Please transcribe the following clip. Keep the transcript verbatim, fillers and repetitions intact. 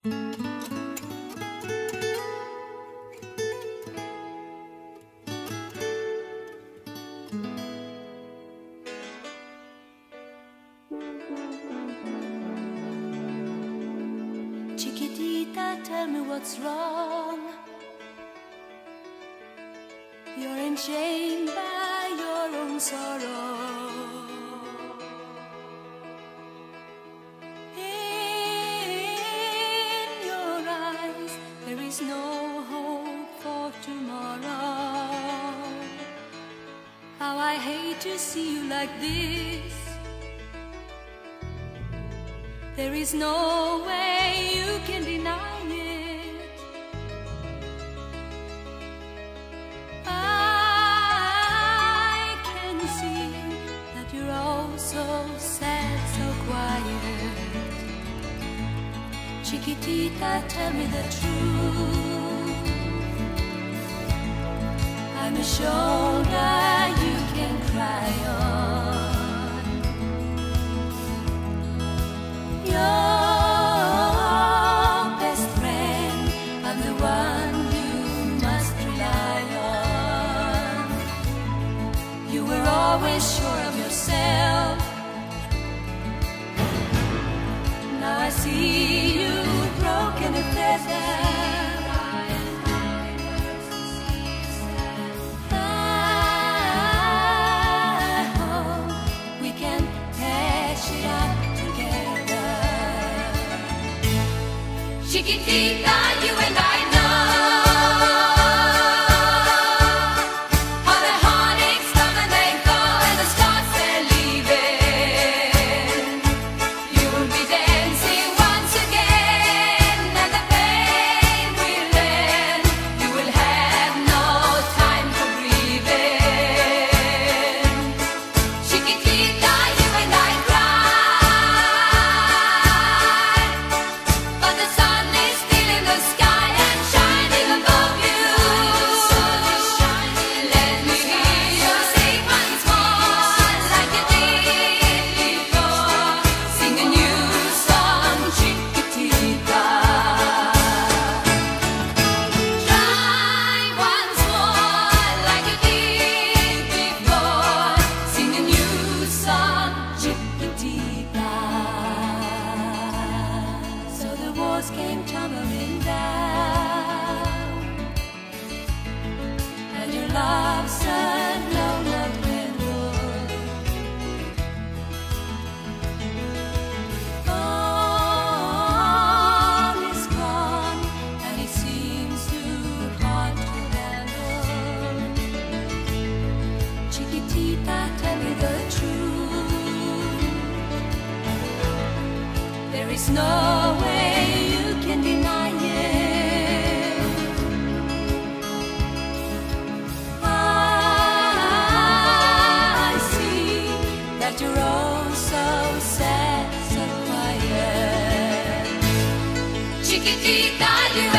Chiquitita, tell me what's wrong. You're enchained by your own sorrow. In your eyes, there is no hope for tomorrow. How I hate to see you like this. There is no way you can deny it. I can see that you're all so sad, so quiet. Chiquitita, tell me the truth. I'm a shoulder you can cry on. Your best friend, I'm the one you must rely on. You were always sure of yourself. Now I see you broken and feathered. I hope we can patch it up. Chiquitita, you and I know how the heartaches come and they go, and the stars they're leaving. You'll be dancing once again, and the pain will end. You will have no time for grieving. Chiquitita, you and I cry, but the sun is still in the sky and shining above you. Let me hear you sing once more like you did before. Sing a new song, Chiquitita. Try once more like you did before. Sing a new song, Chiquitita. So the walls came tumbling down, and your love said no love candle. All is gone, and it seems too hard to handle. Chiquitita, tell me the truth. There is no way you can deny it. I see that you're all so sad, so quiet. Chiquitita, you